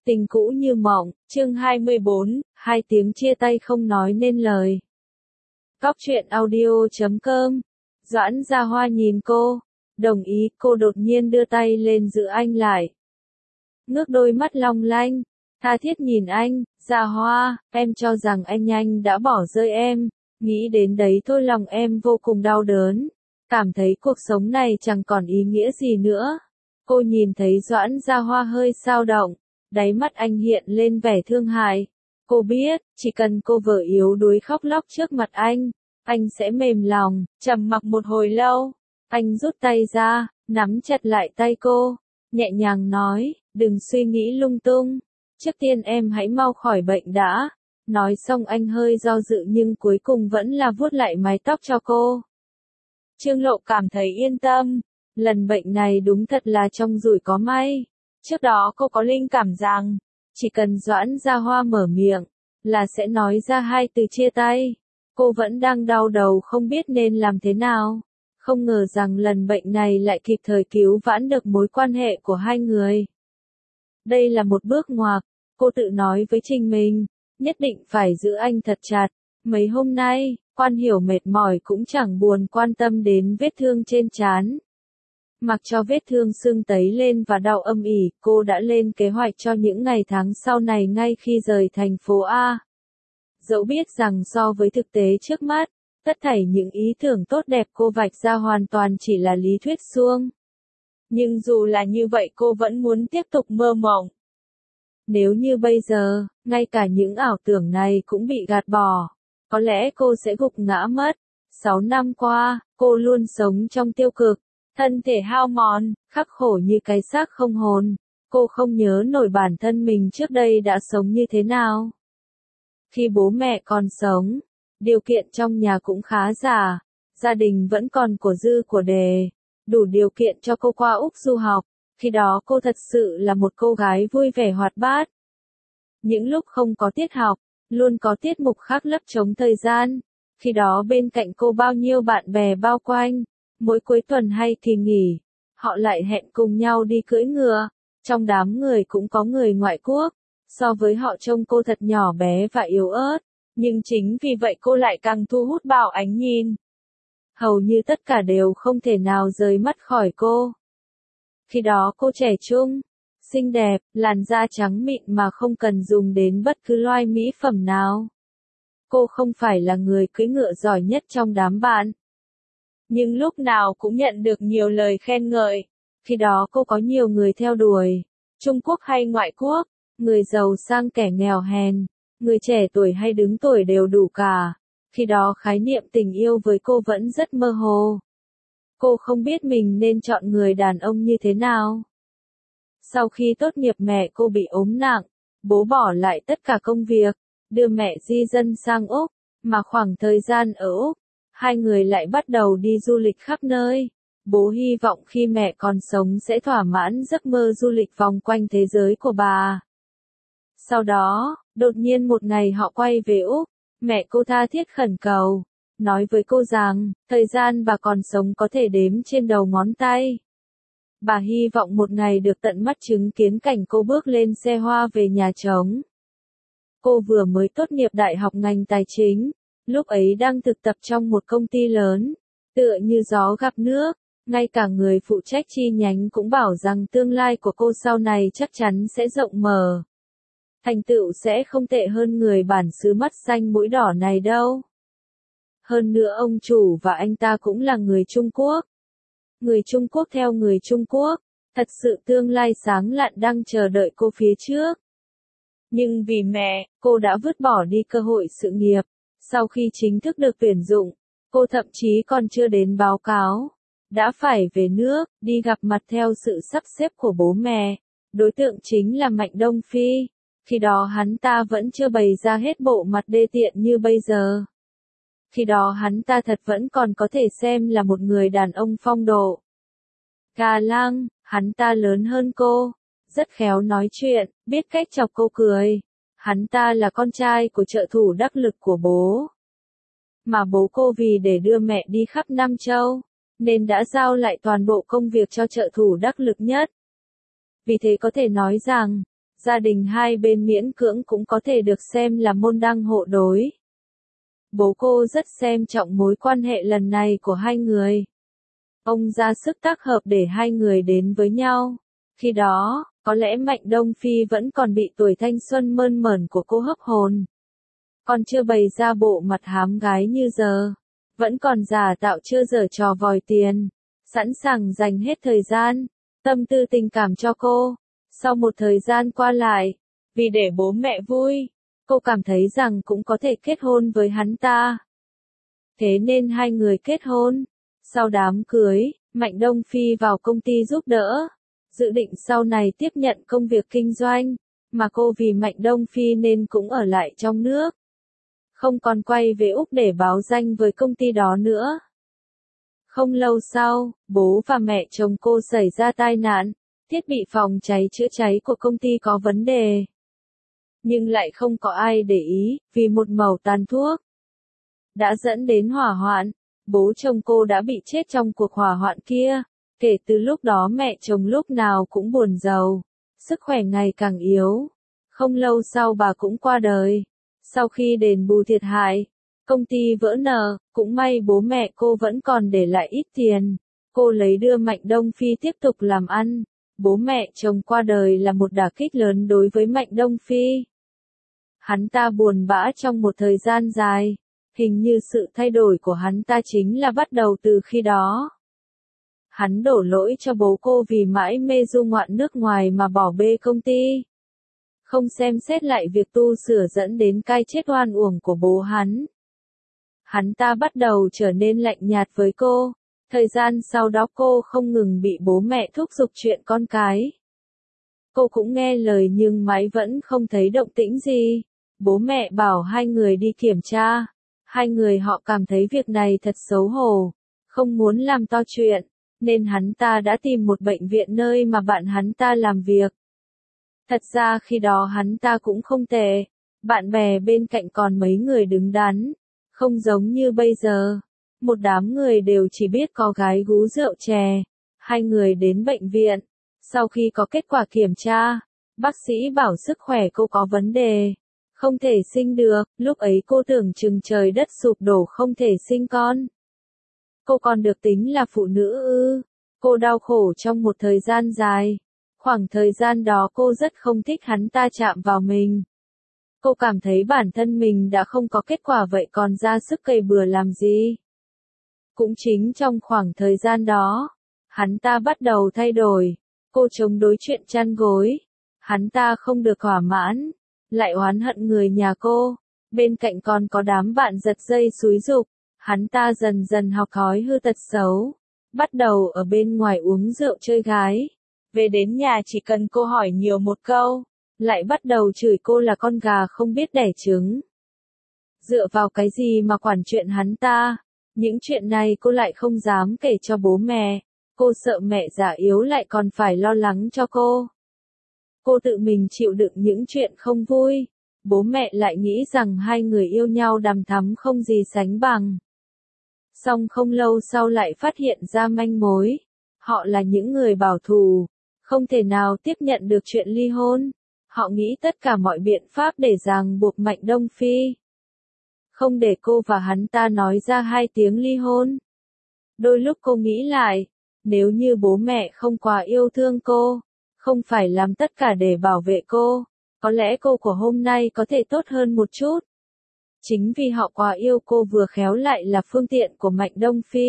Tình cũ như mộng, chương 24, 2 tiếng chia tay không nói nên lời. Cóc truyện audio.com. Doãn Gia Hoa nhìn cô, đồng ý, cô đột nhiên đưa tay lên giữ anh lại. Ngước đôi mắt long lanh, tha thiết nhìn anh, Gia Hoa, em cho rằng anh nhanh đã bỏ rơi em, nghĩ đến đấy thôi lòng em vô cùng đau đớn, cảm thấy cuộc sống này chẳng còn ý nghĩa gì nữa. Cô nhìn thấy Doãn Gia Hoa hơi dao động, đáy mắt anh hiện lên vẻ thương hại. Cô biết, chỉ cần cô vợ yếu đuối khóc lóc trước mặt anh sẽ mềm lòng. Trầm mặc một hồi lâu, anh rút tay ra, nắm chặt lại tay cô, nhẹ nhàng nói, đừng suy nghĩ lung tung, trước tiên em hãy mau khỏi bệnh đã. Nói xong anh hơi do dự nhưng cuối cùng vẫn là vuốt lại mái tóc cho cô. Trương Lộ cảm thấy yên tâm, lần bệnh này đúng thật là trong rủi có may. Trước đó cô có linh cảm rằng, chỉ cần Doãn Gia Hoa mở miệng, là sẽ nói ra 2 từ chia tay. Cô vẫn đang đau đầu không biết nên làm thế nào. Không ngờ rằng lần bệnh này lại kịp thời cứu vãn được mối quan hệ của hai người. Đây là một bước ngoặt, cô tự nói với chính mình, nhất định phải giữ anh thật chặt. Mấy hôm nay, Quan Hiểu mệt mỏi cũng chẳng buồn quan tâm đến vết thương trên trán. Mặc cho vết thương sưng tấy lên và đau âm ỉ, cô đã lên kế hoạch cho những ngày tháng sau này ngay khi rời thành phố A. Dẫu biết rằng so với thực tế trước mắt, tất thảy những ý tưởng tốt đẹp cô vạch ra hoàn toàn chỉ là lý thuyết suông. Nhưng dù là như vậy cô vẫn muốn tiếp tục mơ mộng. Nếu như bây giờ, ngay cả những ảo tưởng này cũng bị gạt bỏ, có lẽ cô sẽ gục ngã mất. 6 năm qua, cô luôn sống trong tiêu cực. Thân thể hao mòn, khắc khổ như cái xác không hồn. Cô không nhớ nổi bản thân mình trước đây đã sống như thế nào. Khi bố mẹ còn sống, điều kiện trong nhà cũng khá giả, gia đình vẫn còn của dư của đề, đủ điều kiện cho cô qua Úc du học. Khi đó cô thật sự là một cô gái vui vẻ hoạt bát. Những lúc không có tiết học, luôn có tiết mục khác lấp trống thời gian. Khi đó bên cạnh cô bao nhiêu bạn bè bao quanh. Mỗi cuối tuần hay kỳ nghỉ, họ lại hẹn cùng nhau đi cưỡi ngựa. Trong đám người cũng có người ngoại quốc. So với họ trông cô thật nhỏ bé và yếu ớt, nhưng chính vì vậy cô lại càng thu hút bao ánh nhìn. Hầu như tất cả đều không thể nào rời mắt khỏi cô. Khi đó cô trẻ trung, xinh đẹp, làn da trắng mịn mà không cần dùng đến bất cứ loại mỹ phẩm nào. Cô không phải là người cưỡi ngựa giỏi nhất trong đám bạn, nhưng lúc nào cũng nhận được nhiều lời khen ngợi. Khi đó cô có nhiều người theo đuổi, Trung Quốc hay ngoại quốc, người giàu sang kẻ nghèo hèn, người trẻ tuổi hay đứng tuổi đều đủ cả. Khi đó khái niệm tình yêu với cô vẫn rất mơ hồ. Cô không biết mình nên chọn người đàn ông như thế nào. Sau khi tốt nghiệp mẹ cô bị ốm nặng, bố bỏ lại tất cả công việc, đưa mẹ di dân sang Úc, mà khoảng thời gian ở Úc, hai người lại bắt đầu đi du lịch khắp nơi. Bố hy vọng khi mẹ còn sống sẽ thỏa mãn giấc mơ du lịch vòng quanh thế giới của bà. Sau đó, đột nhiên một ngày họ quay về Úc, mẹ cô tha thiết khẩn cầu, nói với cô rằng, thời gian bà còn sống có thể đếm trên đầu ngón tay. Bà hy vọng một ngày được tận mắt chứng kiến cảnh cô bước lên xe hoa về nhà trống. Cô vừa mới tốt nghiệp đại học ngành tài chính, lúc ấy đang thực tập trong một công ty lớn, tựa như gió gặp nước, ngay cả người phụ trách chi nhánh cũng bảo rằng tương lai của cô sau này chắc chắn sẽ rộng mở. Thành tựu sẽ không tệ hơn người bản xứ mắt xanh mũi đỏ này đâu. Hơn nữa ông chủ và anh ta cũng là người Trung Quốc. Người Trung Quốc theo người Trung Quốc, thật sự tương lai sáng lạn đang chờ đợi cô phía trước. Nhưng vì mẹ, cô đã vứt bỏ đi cơ hội sự nghiệp. Sau khi chính thức được tuyển dụng, cô thậm chí còn chưa đến báo cáo, đã phải về nước, đi gặp mặt theo sự sắp xếp của bố mẹ. Đối tượng chính là Mạnh Đông Phi. Khi đó hắn ta vẫn chưa bày ra hết bộ mặt đê tiện như bây giờ. Khi đó hắn ta thật vẫn còn có thể xem là một người đàn ông phong độ. Gà lăng, hắn ta lớn hơn cô, rất khéo nói chuyện, biết cách chọc cô cười. Hắn ta là con trai của trợ thủ đắc lực của bố. Mà bố cô vì để đưa mẹ đi khắp Nam Châu, nên đã giao lại toàn bộ công việc cho trợ thủ đắc lực nhất. Vì thế có thể nói rằng, gia đình hai bên miễn cưỡng cũng có thể được xem là môn đăng hộ đối. Bố cô rất xem trọng mối quan hệ lần này của hai người. Ông ra sức tác hợp để hai người đến với nhau. Khi đó, có lẽ Mạnh Đông Phi vẫn còn bị tuổi thanh xuân mơn mởn của cô hấp hồn. Còn chưa bày ra bộ mặt hám gái như giờ. Vẫn còn giả tạo chưa giở trò vòi tiền. Sẵn sàng dành hết thời gian, tâm tư tình cảm cho cô. Sau một thời gian qua lại, vì để bố mẹ vui, cô cảm thấy rằng cũng có thể kết hôn với hắn ta. Thế nên hai người kết hôn. Sau đám cưới, Mạnh Đông Phi vào công ty giúp đỡ. Dự định sau này tiếp nhận công việc kinh doanh, mà cô vì Mạnh Đông Phi nên cũng ở lại trong nước. Không còn quay về Úc để báo danh với công ty đó nữa. Không lâu sau, bố và mẹ chồng cô xảy ra tai nạn, thiết bị phòng cháy chữa cháy của công ty có vấn đề. Nhưng lại không có ai để ý, vì một mẩu tàn thuốc đã dẫn đến hỏa hoạn. Bố chồng cô đã bị chết trong cuộc hỏa hoạn kia. Kể từ lúc đó mẹ chồng lúc nào cũng buồn rầu, sức khỏe ngày càng yếu. Không lâu sau bà cũng qua đời. Sau khi đền bù thiệt hại, công ty vỡ nợ, cũng may bố mẹ cô vẫn còn để lại ít tiền. Cô lấy đưa Mạnh Đông Phi tiếp tục làm ăn. Bố mẹ chồng qua đời là một đả kích lớn đối với Mạnh Đông Phi. Hắn ta buồn bã trong một thời gian dài. Hình như sự thay đổi của hắn ta chính là bắt đầu từ khi đó. Hắn đổ lỗi cho bố cô vì mãi mê du ngoạn nước ngoài mà bỏ bê công ty. Không xem xét lại việc tu sửa dẫn đến cái chết oan uổng của bố hắn. Hắn ta bắt đầu trở nên lạnh nhạt với cô. Thời gian sau đó cô không ngừng bị bố mẹ thúc giục chuyện con cái. Cô cũng nghe lời nhưng mãi vẫn không thấy động tĩnh gì. Bố mẹ bảo hai người đi kiểm tra. Hai người họ cảm thấy việc này thật xấu hổ, không muốn làm to chuyện, nên hắn ta đã tìm một bệnh viện nơi mà bạn hắn ta làm việc. Thật ra khi đó hắn ta cũng không tệ, bạn bè bên cạnh còn mấy người đứng đắn, không giống như bây giờ. Một đám người đều chỉ biết có gái gú rượu chè. Hai người đến bệnh viện, sau khi có kết quả kiểm tra, bác sĩ bảo sức khỏe cô có vấn đề. Không thể sinh được, lúc ấy cô tưởng chừng trời đất sụp đổ không thể sinh con. Cô còn được tính là phụ nữ ư? Cô đau khổ trong một thời gian dài. Khoảng thời gian đó cô rất không thích hắn ta chạm vào mình. Cô cảm thấy bản thân mình đã không có kết quả vậy còn ra sức cày bừa làm gì. Cũng chính trong khoảng thời gian đó, hắn ta bắt đầu thay đổi. Cô chống đối chuyện chăn gối. Hắn ta không được thỏa mãn. Lại oán hận người nhà cô. Bên cạnh còn có đám bạn giật dây xúi giục. Hắn ta dần dần học thói hư tật xấu. Bắt đầu ở bên ngoài uống rượu chơi gái. Về đến nhà chỉ cần cô hỏi nhiều một câu, lại bắt đầu chửi cô là con gà không biết đẻ trứng. Dựa vào cái gì mà quản chuyện hắn ta? Những chuyện này cô lại không dám kể cho bố mẹ. Cô sợ mẹ già yếu lại còn phải lo lắng cho cô. Cô tự mình chịu đựng những chuyện không vui. Bố mẹ lại nghĩ rằng hai người yêu nhau đằm thắm không gì sánh bằng. Song không lâu sau lại phát hiện ra manh mối. Họ là những người bảo thủ, không thể nào tiếp nhận được chuyện ly hôn. Họ nghĩ tất cả mọi biện pháp để ràng buộc Mạnh Đông Phi. Không để cô và hắn ta nói ra hai tiếng ly hôn. Đôi lúc cô nghĩ lại, nếu như bố mẹ không quá yêu thương cô, không phải làm tất cả để bảo vệ cô, có lẽ cô của hôm nay có thể tốt hơn một chút. Chính vì họ quá yêu cô vừa khéo lại là phương tiện của Mạnh Đông Phi.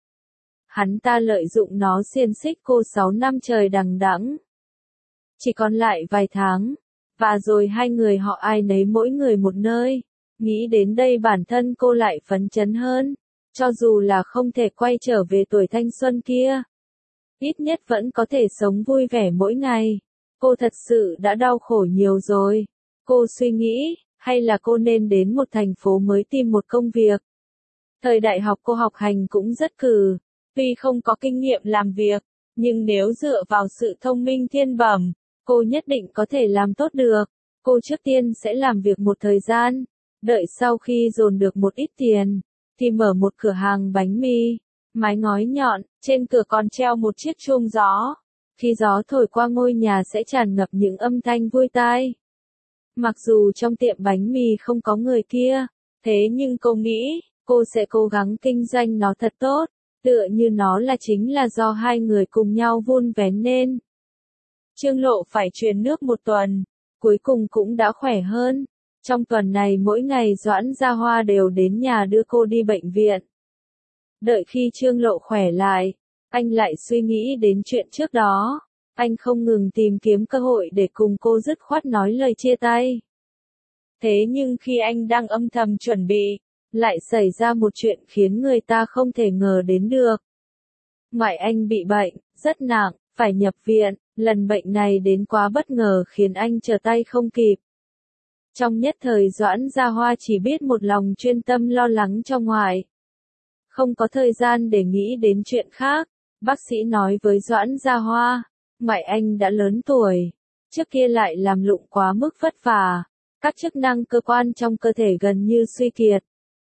Hắn ta lợi dụng nó xiên xích cô 6 năm trời đằng đẵng. Chỉ còn lại vài tháng, và rồi hai người họ ai nấy mỗi người một nơi. Nghĩ đến đây bản thân cô lại phấn chấn hơn, cho dù là không thể quay trở về tuổi thanh xuân kia. Ít nhất vẫn có thể sống vui vẻ mỗi ngày. Cô thật sự đã đau khổ nhiều rồi. Cô suy nghĩ, hay là cô nên đến một thành phố mới tìm một công việc. Thời đại học cô học hành cũng rất cừ, tuy không có kinh nghiệm làm việc, nhưng nếu dựa vào sự thông minh thiên bẩm, cô nhất định có thể làm tốt được. Cô trước tiên sẽ làm việc một thời gian, đợi sau khi dồn được một ít tiền, thì mở một cửa hàng bánh mì, mái ngói nhọn, trên cửa còn treo một chiếc chuông gió. Khi gió thổi qua ngôi nhà sẽ tràn ngập những âm thanh vui tai. Mặc dù trong tiệm bánh mì không có người kia, thế nhưng cô nghĩ, cô sẽ cố gắng kinh doanh nó thật tốt, tựa như nó là chính là do hai người cùng nhau vun vén nên. Trương Lộ phải truyền nước một tuần, cuối cùng cũng đã khỏe hơn. Trong tuần này mỗi ngày Doãn Gia Hoa đều đến nhà đưa cô đi bệnh viện. Đợi khi Trương Lộ khỏe lại, anh lại suy nghĩ đến chuyện trước đó. Anh không ngừng tìm kiếm cơ hội để cùng cô dứt khoát nói lời chia tay. Thế nhưng khi anh đang âm thầm chuẩn bị, lại xảy ra một chuyện khiến người ta không thể ngờ đến được. Ngoại anh bị bệnh, rất nặng, phải nhập viện, lần bệnh này đến quá bất ngờ khiến anh trở tay không kịp. Trong nhất thời Doãn Gia Hoa chỉ biết một lòng chuyên tâm lo lắng cho ngoại. Không có thời gian để nghĩ đến chuyện khác, bác sĩ nói với Doãn Gia Hoa, ngoại anh đã lớn tuổi, trước kia lại làm lụng quá mức vất vả, các chức năng cơ quan trong cơ thể gần như suy kiệt.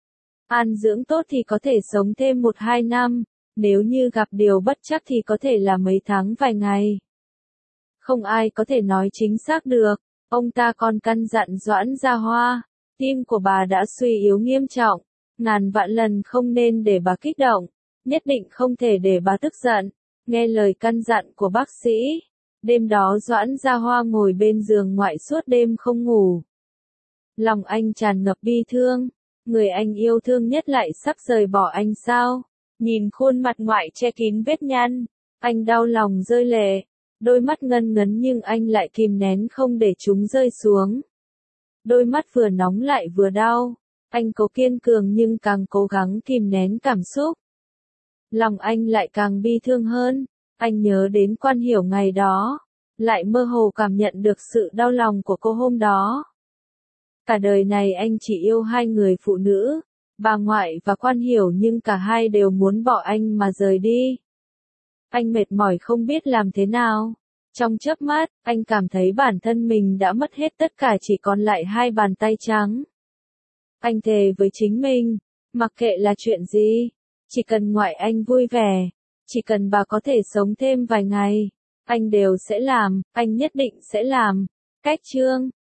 An dưỡng tốt thì có thể sống thêm 1-2 năm, nếu như gặp điều bất trắc thì có thể là mấy tháng vài ngày. Không ai có thể nói chính xác được, ông ta còn căn dặn Doãn Gia Hoa, tim của bà đã suy yếu nghiêm trọng, ngàn vạn lần không nên để bà kích động, nhất định không thể để bà tức giận, nghe lời căn dặn của bác sĩ. Đêm đó Doãn Gia Hoa ngồi bên giường ngoại suốt đêm không ngủ. Lòng anh tràn ngập bi thương, người anh yêu thương nhất lại sắp rời bỏ anh sao? Nhìn khuôn mặt ngoại che kín vết nhăn, anh đau lòng rơi lệ, đôi mắt ngân ngấn nhưng anh lại kìm nén không để chúng rơi xuống. Đôi mắt vừa nóng lại vừa đau, anh cố kiên cường nhưng càng cố gắng kìm nén cảm xúc. Lòng anh lại càng bi thương hơn, anh nhớ đến Quan Hiểu ngày đó, lại mơ hồ cảm nhận được sự đau lòng của cô hôm đó. Cả đời này anh chỉ yêu hai người phụ nữ, bà ngoại và Quan Hiểu, nhưng cả hai đều muốn bỏ anh mà rời đi. Anh mệt mỏi không biết làm thế nào. Trong chớp mắt, anh cảm thấy bản thân mình đã mất hết tất cả, chỉ còn lại hai bàn tay trắng. Anh thề với chính mình, mặc kệ là chuyện gì, chỉ cần ngoại anh vui vẻ, chỉ cần bà có thể sống thêm vài ngày, anh đều sẽ làm, anh nhất định sẽ làm. Cách chương